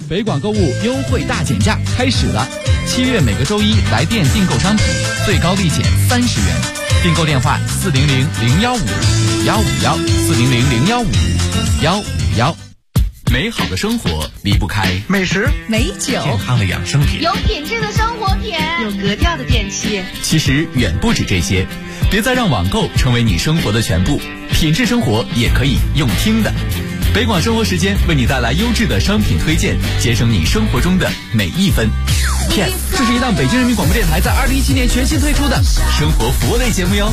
北广购物优惠大减价开始了，7月每个周一来店订购商品，最高立减30元。订购电话400-015-5151，400-015-5151。美好的生活离不开美食、 美酒、 健康的养生品， 有品质的生活品， 有格调的电器。 其实远不止这些，别再让网购成为你生活的全部，品质生活也可以用听的。北广生活时间为你带来优质的商品推荐，节省你生活中的每一分。Yes， 这是一档北京人民广播电台在2017年全新推出的生活服务类节目哟。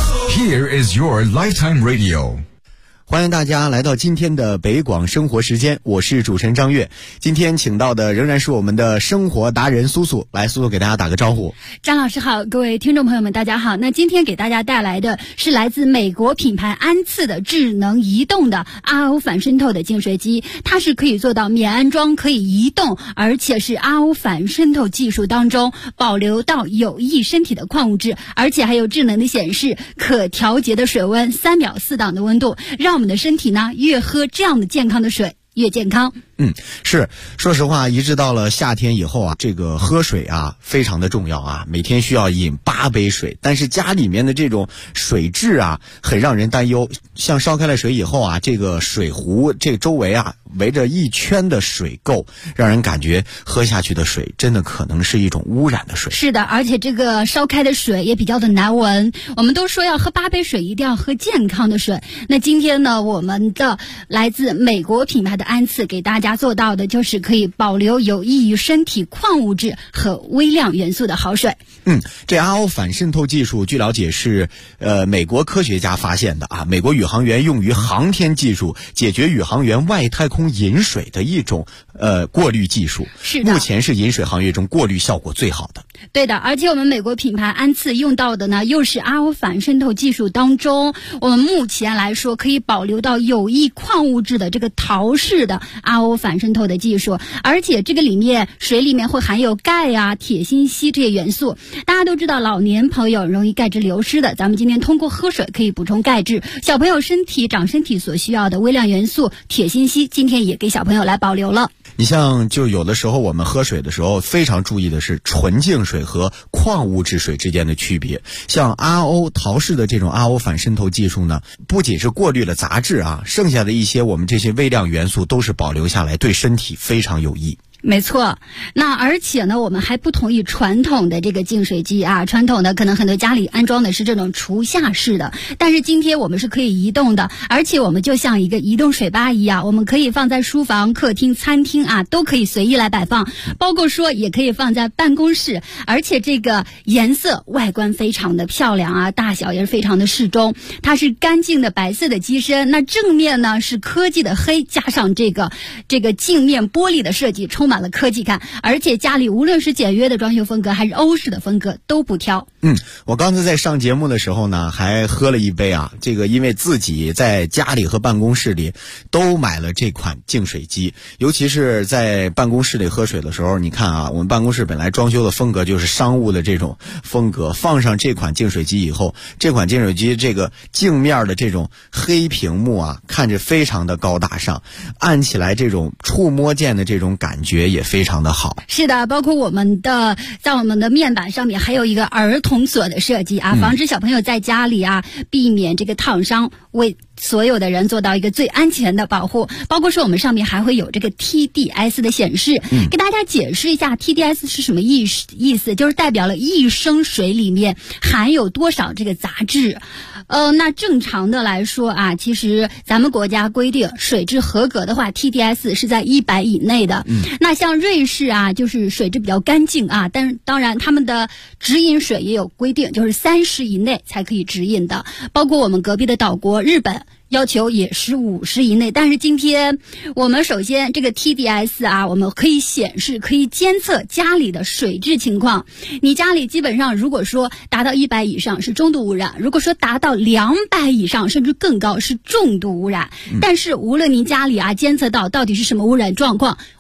Here is your lifetime radio。 欢迎大家来到今天的北广生活时间，我是主持人张悦。今天请到的仍然是我们的生活达人苏苏，来，苏苏给大家打个招呼。 张老师好，各位听众朋友们大家好。那今天给大家带来的是来自美国品牌安次的智能移动的 RO 反渗透的净水机，它是可以做到免安装，可以移动，而且是 RO 反渗透技术当中保留到有益身体的矿物质，而且还有智能的显示，可调节的水温，3秒4档的温度，让我们的身体呢越喝这样的健康的水越健康。 是，说实话，一直到了夏天以后啊，这个喝水啊非常的重要啊，每天需要饮8杯水，但是家里面的这种水质啊很让人担忧。像烧开了水以后啊，这个水壶这个周围啊围着一圈的水垢，让人感觉喝下去的水真的可能是一种污染的水。 是的，而且这个烧开的水也比较的难闻。我们都说要喝8杯水，一定要喝健康的水。那今天呢，我们的来自美国品牌的安次给大家做到的就是可以保留有益于身体矿物质和微量元素的好水。 这 RO 反渗透技术据了解是美国科学家发现的啊，美国宇航员用于航天技术解决宇航员外太空饮水的一种过滤技术。 是的， 目前是饮水行业中过滤效果最好的。 对的，而且我们美国品牌安次用到的呢，又是 RO 反渗透技术当中，我们目前来说可以保留到有益矿物质的这个陶氏的 RO 反渗透的技术，而且这个水里面会含有钙啊、铁、锌、硒这些元素。大家都知道老年朋友容易钙质流失的，咱们今天通过喝水可以补充钙质，小朋友长身体所需要的微量元素铁、锌、硒，今天也给小朋友来保留了。 你像就有的时候我们喝水的时候非常注意的是纯净水和矿物质水之间的区别。像 RO 陶氏的这种 RO 反渗透技术呢，不仅是过滤了杂质啊，剩下的一些我们这些微量元素都是保留下来，对身体非常有益。 没错，那而且呢，我们还不同于传统的这个净水机啊，传统的可能很多家里安装的是这种厨下式的，但是今天我们是可以移动的，而且我们就像一个移动水吧一样，我们可以放在书房、客厅、餐厅啊，都可以随意来摆放，包括说也可以放在办公室，而且这个颜色外观非常的漂亮啊，大小也是非常的适中，它是干净的白色的机身，那正面呢是科技的黑，加上这个镜面玻璃的设计，充满了科技感，而且家里无论是简约的装修风格还是欧式的风格都不挑。 我刚才在上节目的时候呢，还喝了一杯啊，这个因为自己在家里和办公室里都买了这款净水机，尤其是在办公室里喝水的时候，你看啊，我们办公室本来装修的风格就是商务的这种风格，放上这款净水机以后，这款净水机这个镜面的这种黑屏幕啊，看着非常的高大上，按起来这种触摸键的这种感觉也非常的好。 是的，包括在我们的面板上面还有一个儿童锁的设计啊，防止小朋友在家里啊避免这个烫伤，为所有的人做到一个最安全的保护。包括说我们上面还会有这个 TDS 的显示，给大家解释一下 TDS 是什么意思，就是代表了一升水里面含有多少这个杂质。那正常的来说啊，其实咱们国家规定水质合格的话 TDS 是在100以内的。那像瑞士啊，就是水质比较干净啊，但是当然他们的直饮水也有规定，就是30以内才可以直饮的。包括我们隔壁的岛国日本要求也是50以内，但是今天我们首先这个 TDS 啊，我们可以显示可以监测家里的水质情况。你家里基本上如果说达到100以上是中度污染，如果说达到200以上甚至更高是重度污染。但是无论您家里啊监测到底是什么污染状况，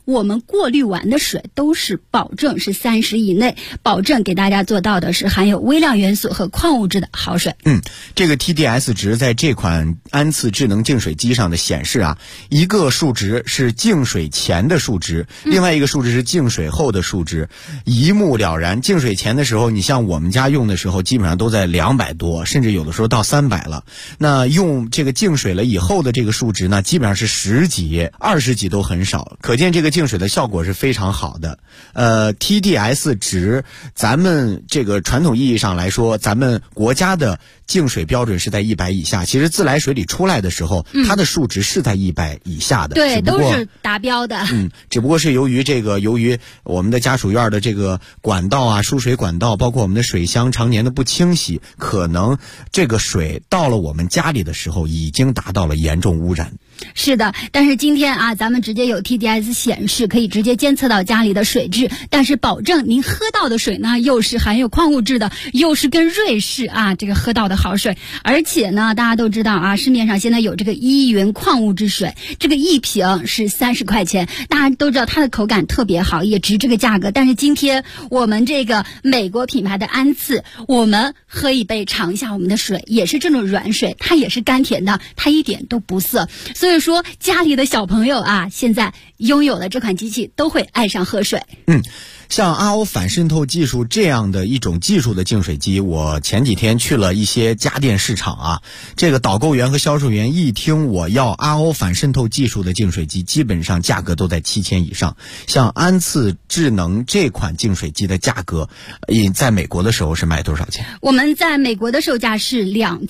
我们过滤完的水都是保证是30以内，保证给大家做到的是含有微量元素和矿物质的好水。 这个 TDS 值在这款安次智能净水机上的显示啊，一个数值是净水前的数值，另外一个数值是净水后的数值，一目了然。净水前的时候，你像我们家用的时候基本上都在200多，甚至有的时候到300了。那用这个净水了以后的这个数值呢，基本上是10几、20几都很少，可见这个净水的效果是非常好的。TDS 值，咱们这个传统意义上来说，咱们国家的净水标准是在100以下，其实自来水里出来的时候，它的数值是在100以下的， 对，都是达标的。 只不过是由于我们的家属院的这个管道啊、输水管道，包括我们的水箱常年的不清洗，可能这个水到了我们家里的时候已经达到了严重污染。 是的，但是今天啊，咱们直接有 TDS 显示，可以直接监测到家里的水质，但是保证您喝到的水呢，又是含有矿物质的，又是跟瑞士啊这个喝到的好水。而且呢，大家都知道啊，市面上现在有这个依云矿物质水，这个一瓶是30块钱，大家都知道它的口感特别好，也值这个价格。但是今天我们这个美国品牌的安次，我们喝一杯尝一下我们的水，也是这种软水，它也是甘甜的，它一点都不涩。所以说家里的小朋友啊，现在拥有了这款机器都会爱上喝水。 像RO反渗透技术这样的一种技术的净水机，我前几天去了一些家电市场啊，这个导购员和销售员一听我要RO反渗透技术的净水机，基本上价格都在7000以上。像安次智能这款净水机的价格，在美国的时候是卖多少钱？ 我们在美国的售价是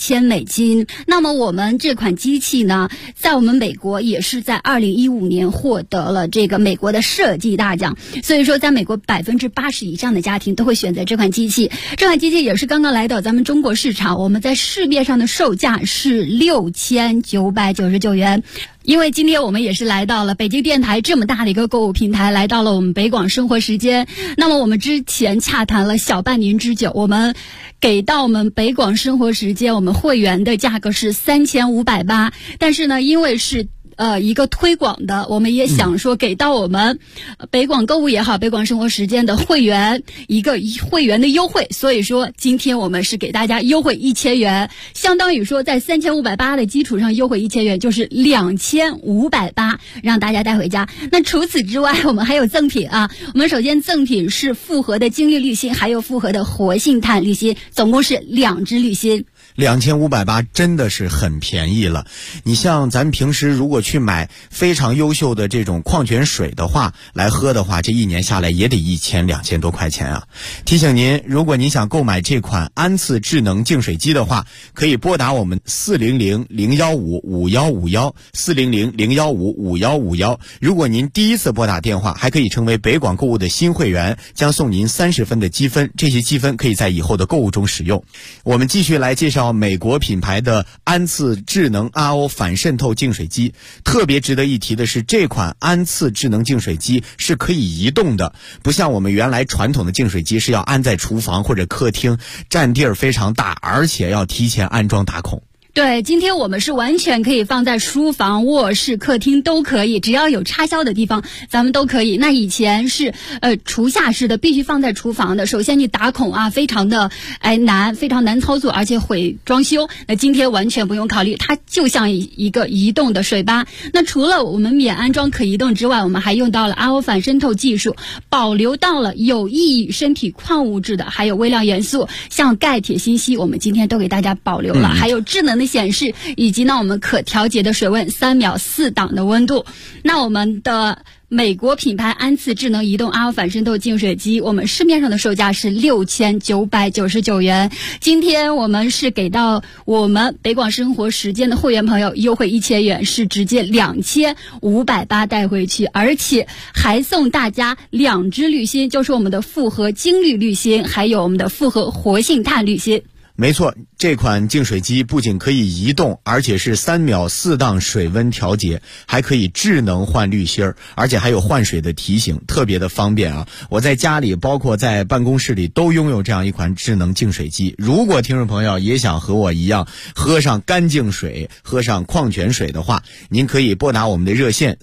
$2000。那么我们这款机器呢，在我们美国也是在2015年获得了这个美国的设计大奖，所以说在美国80%以上的家庭都会选择这款机器。这款机器也是刚刚来到咱们中国市场，我们在市面上的售价是$6999元。因为今天我们也是来到了北京电台这么大的一个购物平台，来到了我们北广生活时间。那么我们之前洽谈了小半年之久，我们给到我们北广生活时间我们会员的价格是3580，但是呢，因为是一个推广的，我们也想说给到我们北广购物也好，北广生活时间的会员一个会员的优惠，所以说今天我们是给大家优惠1000元，相当于说在3580的基础上优惠1000元，就是2580，让大家带回家。那除此之外，我们还有赠品啊，我们首先赠品是复合的精力滤芯，还有复合的活性炭滤芯，总共是2支滤芯。 2580真的是很便宜了。你像咱平时如果去买非常优秀的这种矿泉水的话来喝的话，这一年下来也得2000多块钱啊。提醒您，如果您想购买这款安次智能净水机的话，可以拨打我们400-015-5151 400-015-5151。如果您第一次拨打电话，还可以成为北广购物的新会员，将送您30分的积分，这些积分可以在以后的购物中使用。我们继续来介绍美国品牌的安次智能 RO 反渗透净水机。特别值得一提的是，这款安次智能净水机是可以移动的，不像我们原来传统的净水机是要安在厨房或者客厅，占地儿非常大，而且要提前安装打孔。 对，今天我们是完全可以放在书房、卧室、客厅都可以，只要有插销的地方咱们都可以。那以前是厨下式的，必须放在厨房的，首先你打孔啊非常的难，非常难操作，而且会装修。那今天完全不用考虑，它就像一个移动的水吧。那除了我们免安装可移动之外，我们还用到了 RO 反渗透技术，保留到了有益于身体矿物质的，还有微量元素，像钙、铁、锌、硒，我们今天都给大家保留了，还有智能的显示，以及呢我们可调节的水温，3秒4档的温度。那我们的美国品牌安次智能移动 RO 反渗透净水机，我们市面上的售价是$6999元。今天我们是给到我们北广生活时间的会员朋友优惠1000元，是直接2580带回去，而且还送大家2支滤芯，就是我们的复合精滤滤芯，还有我们的复合活性炭滤芯。 没错，这款净水机不仅可以移动，而且是3秒4档水温调节，还可以智能换滤芯儿，而且还有换水的提醒，特别的方便啊！我在家里，包括在办公室里都拥有这样一款智能净水机。如果听众朋友也想和我一样喝上干净水、喝上矿泉水的话，您可以拨打我们的热线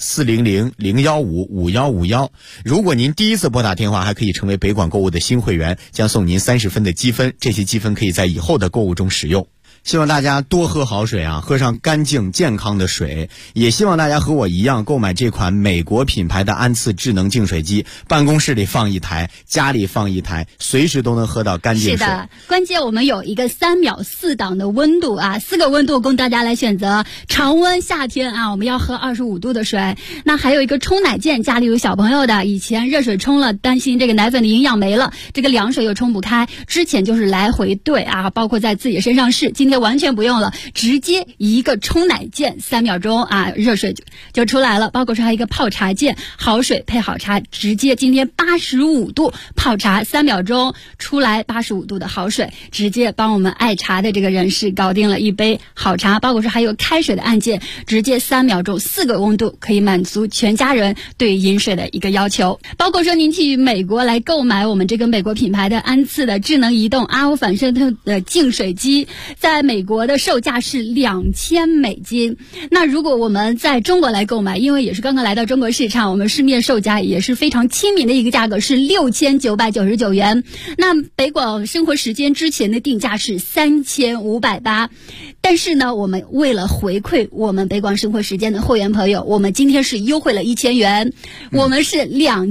400-015-5151。如果您第一次拨打电话，还可以成为北广购物的新会员，将送您30分的积分，这些积分可以在以后的购物中使用。希望大家多喝好水啊，喝上干净健康的水。也希望大家和我一样购买这款美国品牌的安次智能净水机，办公室里放一台，家里放一台，随时都能喝到干净水。 是的，关键我们有一个3秒4档的温度啊，4个温度供大家来选择。常温夏天啊，我们要喝25度的水。那还有一个冲奶键，家里有小朋友的，以前热水冲了，担心这个奶粉的营养没了，这个凉水又冲不开，之前就是来回兑啊，包括在自己身上试，今天完全不用了，直接一个冲奶键，3秒钟啊，热水就出来了。包括说还有一个泡茶键，好水配好茶，直接今天85度泡茶，3秒钟出来85度的好水，直接帮我们爱茶的这个人士搞定了一杯好茶。包括说还有开水的按键，直接3秒钟4个温度可以满足全家人对饮水的一个要求。包括说您去美国来购买我们这个美国品牌的安次的智能移动 RO 反渗透的净水机，在美国的售价是$2000。那如果我们在中国来购买，因为也是刚刚来到中国市场，我们市面售价也是非常亲民的一个价格，是$6999元。那北广生活时间之前的定价是3580，但是呢，我们为了回馈我们北广生活时间的会员朋友，我们今天是优惠了1000元，我们是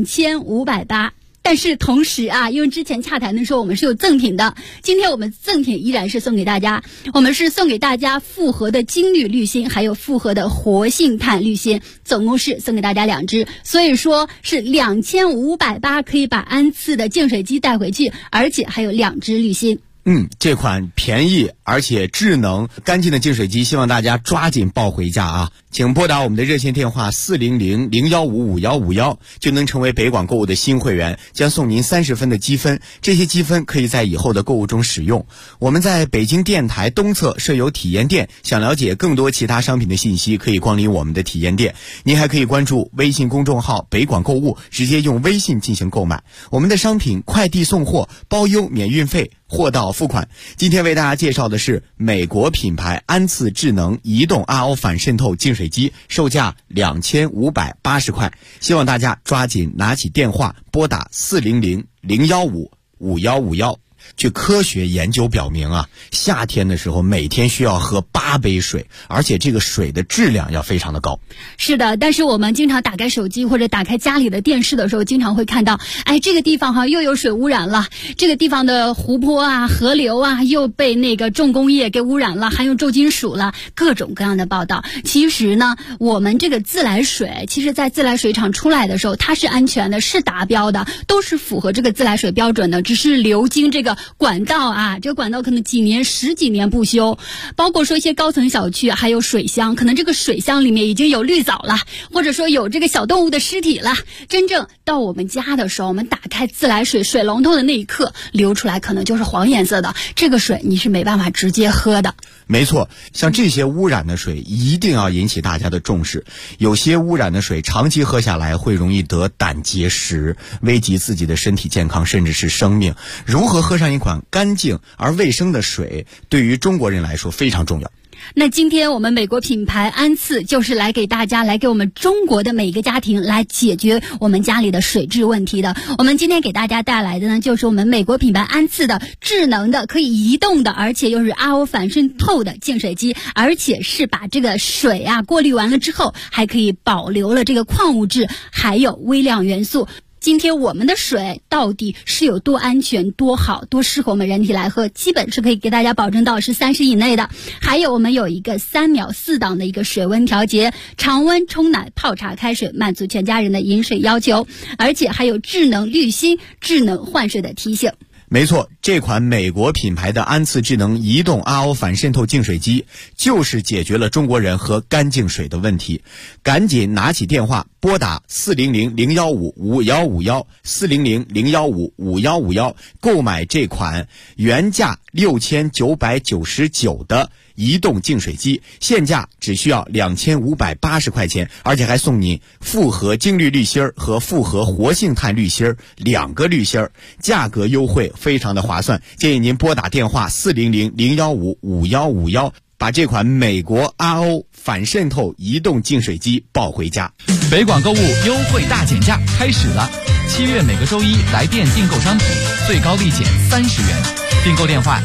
2580。但是同时啊，因为之前洽谈的时候我们是有赠品的，今天我们赠品依然是送给大家，我们是送给大家复合的金缕滤芯，还有复合的活性炭滤芯，总共是送给大家2支，所以说是2580可以把安次的净水机带回去，而且还有2支滤芯。 这款便宜而且智能干净的净水机，希望大家抓紧抱回家啊！请拨打我们的热线电话400-015-5151，就能成为北广购物的新会员，将送您30分的积分，这些积分可以在以后的购物中使用。我们在北京电台东侧设有体验店，想了解更多其他商品的信息，可以光临我们的体验店。您还可以关注微信公众号北广购物，直接用微信进行购买。我们的商品快递送货，包邮免运费，货到付款。今天为大家介绍的是美国品牌安次智能移动 RO 反渗透净水机，售价2580块。希望大家抓紧拿起电话，拨打400-015-5151。据科学研究表明啊，夏天的时候每天需要喝8杯水，而且这个水的质量要非常的高。 是的，但是我们经常打开手机或者打开家里的电视的时候，经常会看到，这个地方又有水污染了，这个地方的湖泊啊、河流啊又被那个重工业给污染了，含有重金属了，各种各样的报道。其实呢，我们这个自来水，其实在自来水厂出来的时候，它是安全的，是达标的，都是符合这个自来水标准的，只是流经这个管道啊，这个管道可能10几年不修，包括说一些高层小区还有水箱，可能这个水箱里面已经有绿藻了，或者说有这个小动物的尸体了。真正到我们家的时候，我们打开自来水水龙头的那一刻，流出来可能就是黄颜色的，这个水你是没办法直接喝的。 没错，像这些污染的水一定要引起大家的重视。有些污染的水长期喝下来会容易得胆结石，危及自己的身体健康，甚至是生命。如何喝上一款干净而卫生的水，对于中国人来说非常重要。 那今天我们美国品牌安次就是来给大家，来给我们中国的每一个家庭来解决我们家里的水质问题的。我们今天给大家带来的呢，就是我们美国品牌安次的智能的可以移动的，而且又是 RO 反渗透的净水机，而且是把这个水啊过滤完了之后，还可以保留了这个矿物质还有微量元素。今天我们的水到底是有多安全、多好、多适合我们人体来喝，基本是可以给大家保证到是30以内的。还有我们有一个3秒4档的一个水温调节，常温冲奶、泡茶、开水，满足全家人的饮水要求，而且还有智能滤芯、智能换水的提醒。 没错，这款美国品牌的安次智能移动 RO 反渗透净水机就是解决了中国人喝干净水的问题。赶紧拿起电话拨打400-015-5151，400-015-5151，购买这款原价6999的移动净水机，现价只需要2580块钱，而且还送你复合精滤滤芯和复合活性炭滤芯2个滤芯，价格优惠，非常的划算。建议您拨打电话400-015-5151，把这款美国 RO 反渗透移动净水机抱回家。 北广购物优惠大减价开始了，7月每个周一来店订购商品，最高立减30元。订购电话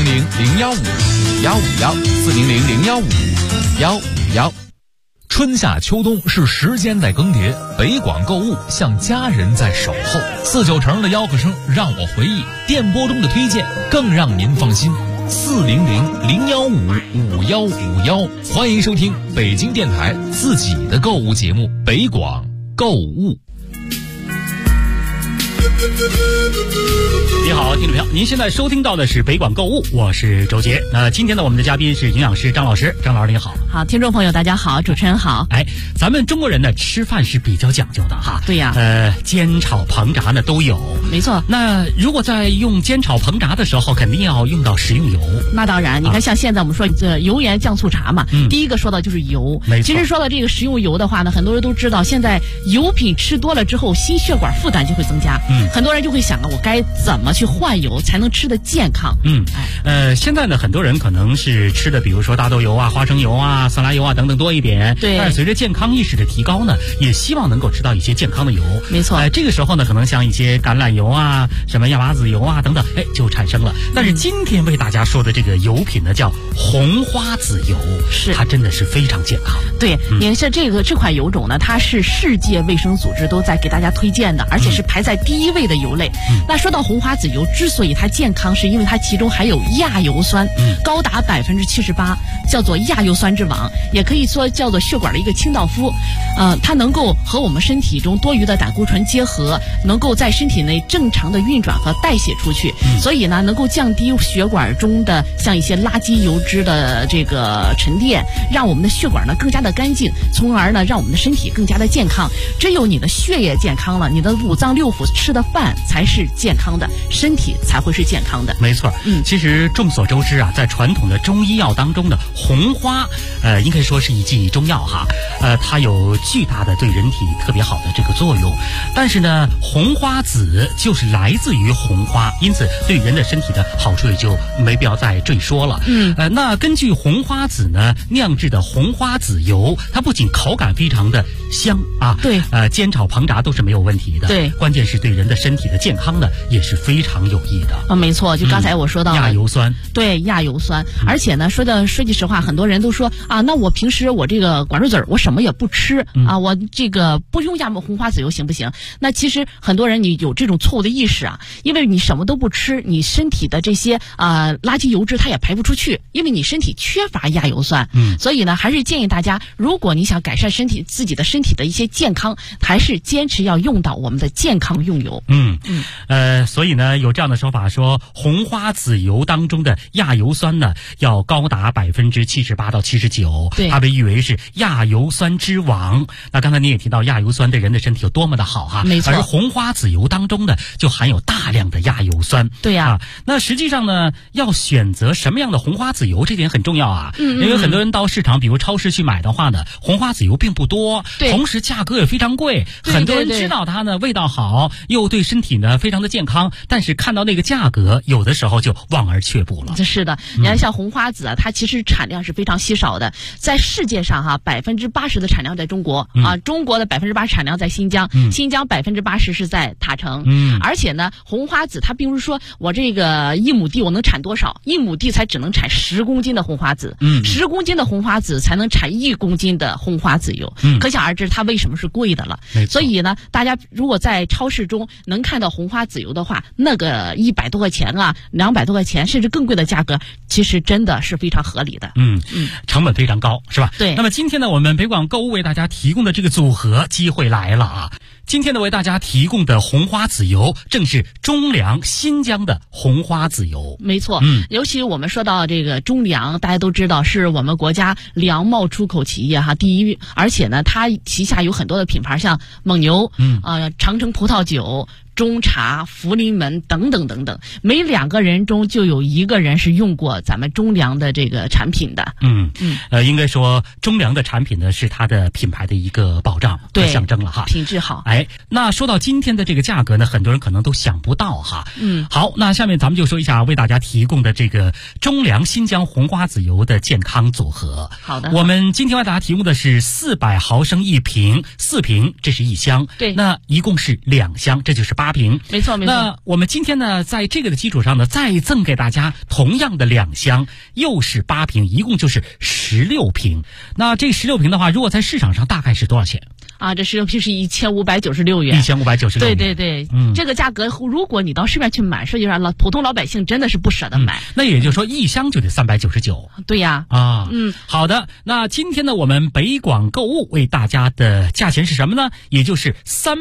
400-015-5151，400-015-5151。 春夏秋冬是时间在更迭，北广购物像家人在守候。49成的吆喝声让我回忆，电波中的推荐更让您放心。400-015-5151，欢迎收听北京电台自己的购物节目北广购物。 你好，听众朋友，您现在收听到的是北广购物，我是周杰。那今天呢，我们的嘉宾是营养师张老师，张老师您好。 好，听众朋友大家好，主持人好。 哎，咱们中国人呢吃饭是比较讲究的哈。 对呀。 煎炒烹炸呢都有。 没错。 那如果在用煎炒烹炸的时候，肯定要用到食用油。 那当然，你看像现在我们说油盐酱醋茶嘛，第一个说到就是油。 没错。 其实说到这个食用油的话呢，很多人都知道，现在油品吃多了之后，心血管负担就会增加。很多人就会想我该怎么去换油才能吃得健康？ 现在呢，很多人可能是吃的，比如说大豆油啊、花生油啊、色拉油啊等等多一点。 对。 但是随着健康意识的提高呢，也希望能够吃到一些健康的油。 没错。 这个时候呢，可能像一些橄榄油啊、什么亚麻籽油啊等等，就产生了。但是今天为大家说的这个油品呢，叫红花籽油， 是它真的是非常健康。 对，您像这款油种呢，它是世界卫生组织都在给大家推荐的，而且是排在第一位的油类。那说到红花籽油之所以它健康，是因为它其中含有亚油酸，高达78%，叫做亚油酸之王，也可以说叫做血管的一个清道夫。它能够和我们身体中多余的胆固醇结合，能够在身体内正常的运转和代谢出去，所以呢，能够降低血管中的像一些垃圾油脂的这个沉淀，让我们的血管呢更加的干净，从而呢让我们的身体更加的健康。只有你的血液健康了，你的五脏六腑吃的饭才是健康的，身体才会是健康的。 没错。其实众所周知啊，在传统的中医药当中的红花，应该说是一剂中药哈，它有巨大的对人体特别好的这个作用。但是呢，红花籽就是来自于红花，因此对人的身体的好处也就没必要再赘说了。那根据红花籽呢酿制的红花籽油，它不仅口感非常的香啊， 对， 煎炒烹炸都是没有问题的。 对， 关键是对人的身体的健康呢也是非常有益的。 没错，就刚才我说到亚油酸。 对，亚油酸。而且呢，说句实话，很多人都说啊，那我平时我这个管住嘴，我什么也不吃啊，我这个不用红花籽油行不行？那其实很多人你有这种错误的意识啊，因为你什么都不吃，你身体的这些垃圾油脂它也排不出去，因为你身体缺乏亚油酸。所以呢，还是建议大家，如果你想改善自己的身体的一些健康，还是坚持要用到我们的健康用油。 所以呢，有这样的说法说，红花籽油当中的亚油酸呢，要高达78%到79%， 对， 它被誉为是亚油酸之王。那刚才你也提到，亚油酸对人的身体有多么的好哈， 没错。 而红花籽油当中呢，就含有大量的亚油酸。 对呀。 那实际上呢，要选择什么样的红花籽油，这点很重要啊。因为很多人到市场，比如超市去买的话呢，红花籽油并不多，同时价格也非常贵。很多人知道它呢味道好，又对身体呢非常的健康，但是看到那个价格，有的时候就望而却步了。 是的，你看像红花籽啊，它其实产量是非常稀少的，在世界上80%的产量在中国啊，中国的80%产量在新疆，新疆80%是在塔城。而且呢，红花籽它并不是说我这个1亩地我能产多少，1亩地才只能产10公斤的红花籽，10公斤的红花籽才能产1公斤的红花籽油。可想而知它为什么是贵的了。所以呢，大家如果在超市中能看到红花籽油的话，那个100多块钱啊，200多块钱，甚至更贵的价格，其实真的是非常合理的。 成本非常高，是吧？ 对。 那么今天呢，我们北广购物为大家提供的这个组合机会来了啊！ 今天呢，为大家提供的红花籽油正是中粮新疆的红花籽油。 没错，尤其我们说到这个中粮，大家都知道是我们国家粮贸出口企业第一，而且呢，它旗下有很多的品牌，像蒙牛，长城葡萄酒。中茶、福临门等等等等，每2个人中就有1个人是用过咱们中粮的这个产品的。 应该说中粮的产品呢是它的品牌的一个保障和象征了哈， 品质好。 那说到今天的这个价格呢，很多人可能都想不到哈。好，那下面咱们就说一下为大家提供的这个中粮新疆红花籽油的健康组合。 好的， 我们今天为大家提供的是400毫升1瓶，4瓶这是1箱， 对， 那一共是2箱，这就是8瓶。 没错没错。 那我们今天呢，在这个的基础上呢，再赠给大家同样的2箱，又是8瓶，一共就是16瓶。那这16瓶的话，如果在市场上大概是多少钱？ 这16瓶是1596元。 1596元。 对对，这个价格，如果你到市面去买，实际上普通老百姓真的是不舍得买。 那也就是说，1箱就得399。 对呀。 好的。那今天呢，我们北广购物为大家的价钱是什么呢？也就是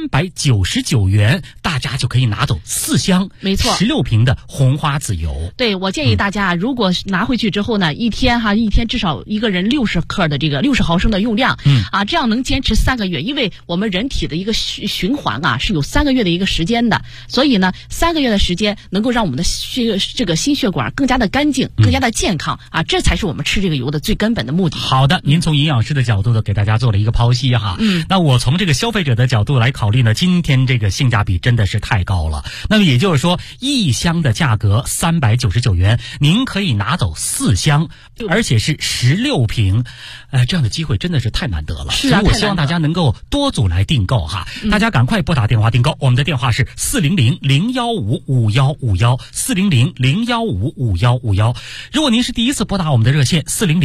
399元，大家就可以拿走4箱， 没错 ，16瓶的红花籽油。 对，我建议大家，如果拿回去之后呢，一天至少一个人60克的这个60毫升的用量，这样能坚持3个月。因为我们人体的一个循环是有3个月的一个时间的，所以呢，3个月的时间能够让我们的这个心血管更加的干净，更加的健康这才是我们吃这个油的最根本的目的。 好的，您从营养师的角度呢，给大家做了一个剖析哈。那我从这个消费者的角度来考虑呢，今天这个性价比真的是太高了。那么也就是说，1箱的价格399元，您可以拿走4箱，而且是16瓶。这样的机会真的是太难得了。 是所以我希望大家能够多组来订购哈。大家赶快拨打电话订购，我们的电话是400-015-5151，400-015-5151。如果您是第一次拨打我们的热线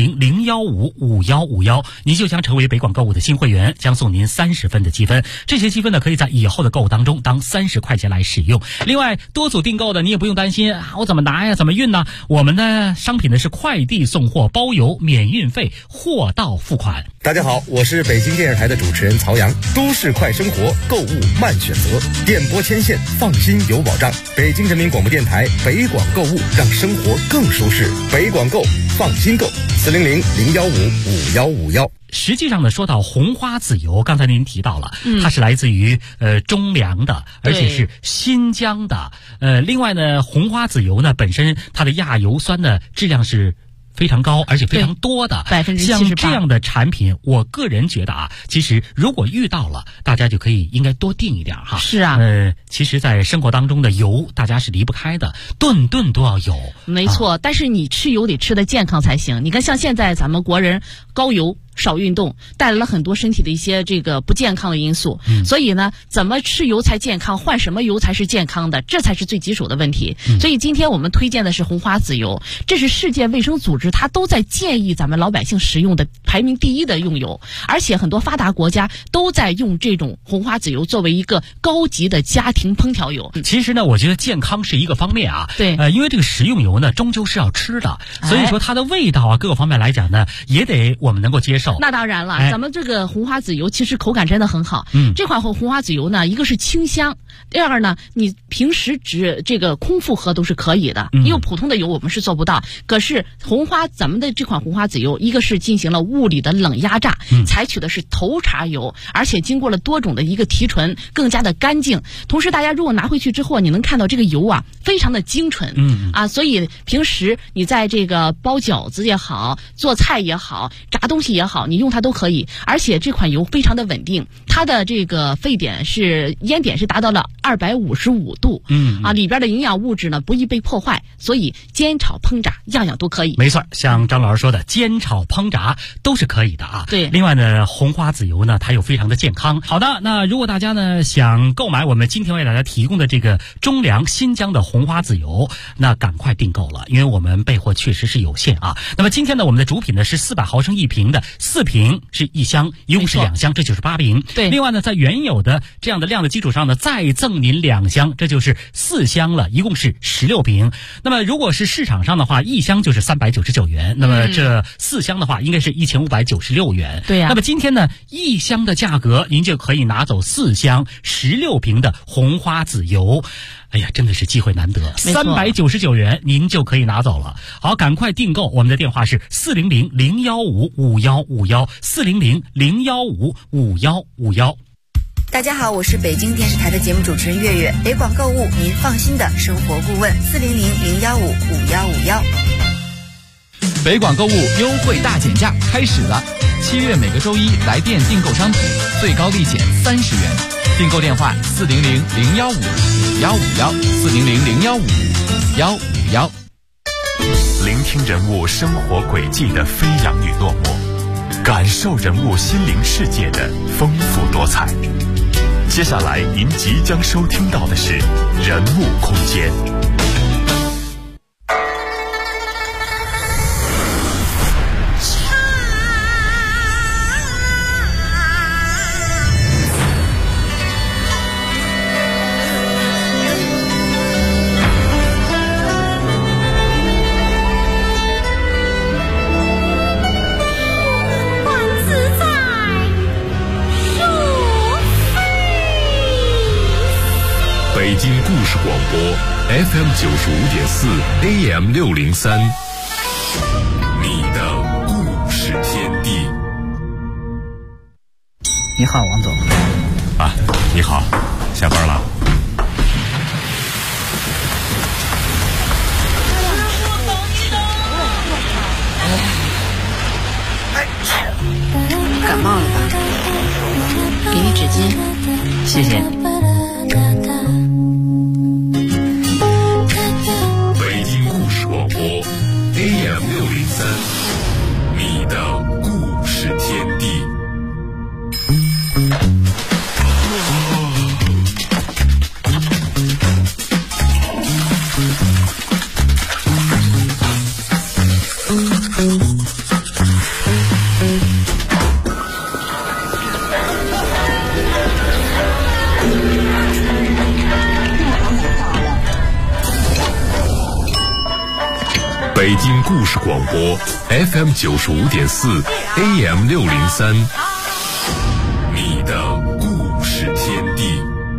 400-015-5151，您就将成为北广购物的新会员，将送您30分的积分。这些积分呢，可以在以后的购物当中当30块钱来使用。另外，多组订购的你也不用担心我怎么拿呀，怎么运呢？我们的商品呢是快递送货，包邮，免运费，货到付款。 大家好，我是北京电视台的主持人曹阳。都市快生活，购物慢选择，电波牵线，放心有保障。北京人民广播电台北广购物，让生活更舒适。北广购，放心购，400-015-5151。 实际上呢，说到红花籽油，刚才您提到了，它是来自于中粮的，而且是新疆的。另外呢，红花籽油呢本身它的亚油酸的质量是非常高，而且非常多的 ，78%。 像这样的产品，我个人觉得其实如果遇到了，大家就可以应该多订一点哈。 是啊。 其实在生活当中的油，大家是离不开的，顿顿都要有。 没错，但是你吃油得吃得健康才行。你看，像现在咱们国人高油少运动，带来了很多身体的一些这个不健康的因素。所以呢，怎么吃油才健康，换什么油才是健康的，这才是最棘手的问题。所以今天我们推荐的是红花籽油，这是世界卫生组织它都在建议咱们老百姓食用的排名第1的用油，而且很多发达国家都在用这种红花籽油作为一个高级的家庭烹调油。 其实呢，我觉得健康是一个方面对， 因为这个食用油呢，终究是要吃的，所以说它的味道各个方面来讲呢，也得我们能够接受。 那当然了，咱们这个红花籽油其实口感真的很好。这款红花籽油呢，一个是清香，第二呢，你平时这个空腹喝都是可以的，因为普通的油我们是做不到。可是咱们的这款红花籽油，一个是进行了物理的冷压榨，采取的是头茬油，而且经过了多种的一个提纯，更加的干净。同时，大家如果拿回去之后，你能看到这个油非常的精纯。所以平时你在这个包饺子也好，做菜也好，炸东西也好，你用它都可以。而且这款油非常的稳定，它的这个烟点是达到了255度。里边的营养物质呢不易被破坏，所以煎炒烹炸样样都可以。 没错，像张老师说的，煎炒烹炸都是可以的对。 另外呢，红花籽油呢，它又非常的健康。好的，那如果大家呢想购买我们今天为大家提供的这个中粮新疆的红花籽油，那赶快订购了，因为我们备货确实是有限那么今天呢，我们的主品呢是400毫升1瓶的，4瓶是1箱，一共是2箱，这就是8瓶。 对。 另外呢，在原有的这样的量的基础上呢，再赠您2箱，这就就是4箱了，一共是16瓶。那么如果是市场上的话，1箱就是399元，那么这4箱的话应该是1596元。 对呀。 那么今天呢，1箱的价格您就可以拿走4箱16瓶的红花籽油。哎呀，真的是机会难得，399元您就可以拿走了。好，赶快订购，我们的电话是400-015-5151，400-015-5151。 大家好，我是北京电视台的节目主持人月月，北广购物您放心的生活顾问，400-015-5151。 北广购物优惠大减价开始了，7月每个周一来店订购商品，最高立减30元。订购电话400-015-5151，400-015-5151。 聆听人物生活轨迹的飞扬与落寞，感受人物心灵世界的丰富多彩。接下来您即将收听到的是人物空间。 北京故事广播 FM 95.4 AM 603，你的故事天地。 你好，王总。 啊，你好，下班了。 感冒了吧？给你纸巾。 谢谢。 北京故事广播 AM 603，你的故事天地。北京故事广播 FM 95.4 AM 603，你的故事天地。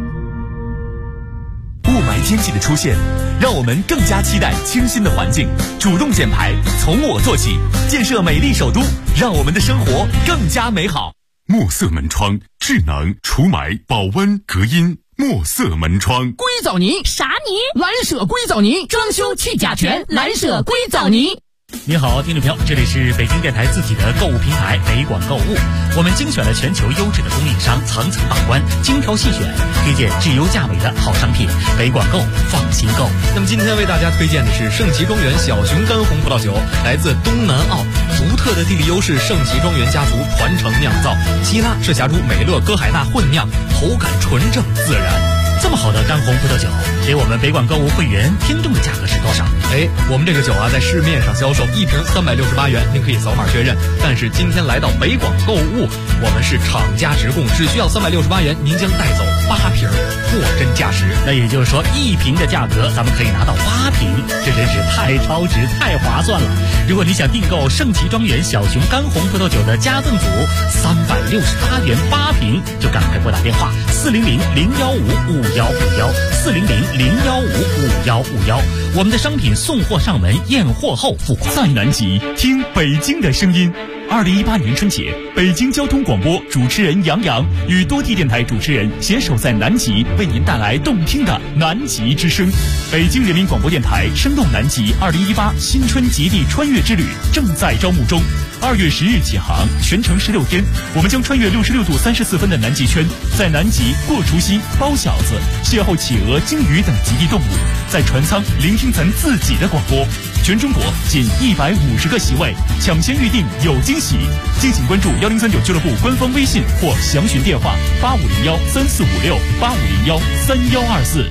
雾霾天气的出现，让我们更加期待清新的环境。主动减排，从我做起，建设美丽首都，让我们的生活更加美好。 墨色门窗，智能除霾、保温、隔音。墨色门窗， 硅藻泥啥泥？蓝舍硅藻泥，装修去甲醛，蓝舍硅藻泥。 你好，听众朋友，这里是北京电台自己的购物平台北广购物，我们精选了全球优质的供应商，层层把关，精挑细选，推荐质优价美的好商品，北广购放心购。 那么今天为大家推荐的是盛奇庄园小熊干红葡萄酒，来自东南澳，独特的地理优势，盛奇庄园家族传承酿造，希拉赤霞珠美乐歌海纳混酿，口感纯正自然。 这么好的干红葡萄酒，给我们北广购物会员听众的价格是多少？ 我们这个酒啊，在市面上销售1瓶368元，您可以扫码确认。但是今天来到北广购物，我们是厂家直供，只需要368元，您将带走8瓶，货真价实。 那也就是说，1瓶的价格，咱们可以拿到8瓶，这真是太超值、太划算了。如果你想订购盛奇庄园小熊干红葡萄酒的加赠组，368元8瓶，就赶快拨打电话400-015-5151，400-015-5151。我们的商品送货上门，验货后付款。 在南极听北京的声音。2018年春节，北京交通广播主持人杨洋与多地电台主持人携手在南极，为您带来动听的南极之声。北京人民广播电台声动南极2018新春极地穿越之旅正在招募中，2月10日起航，全程16天，我们将穿越66度34分的南极圈，在南极过除夕、包饺子，邂逅企鹅、鲸鱼等极地动物，在船舱聆听咱自己的广播。全中国仅150个席位，抢先预定有惊喜。敬请关注1039俱乐部官方微信或详询电话8501-3456，8501-3124。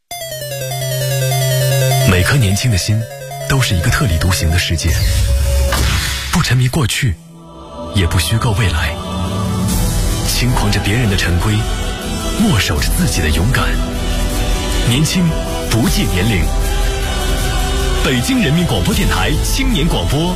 每颗年轻的心都是一个特立独行的世界，不沉迷过去，也不虚构未来，轻狂着别人的陈规，默守着自己的勇敢。 年轻不计年龄。北京人民广播电台青年广播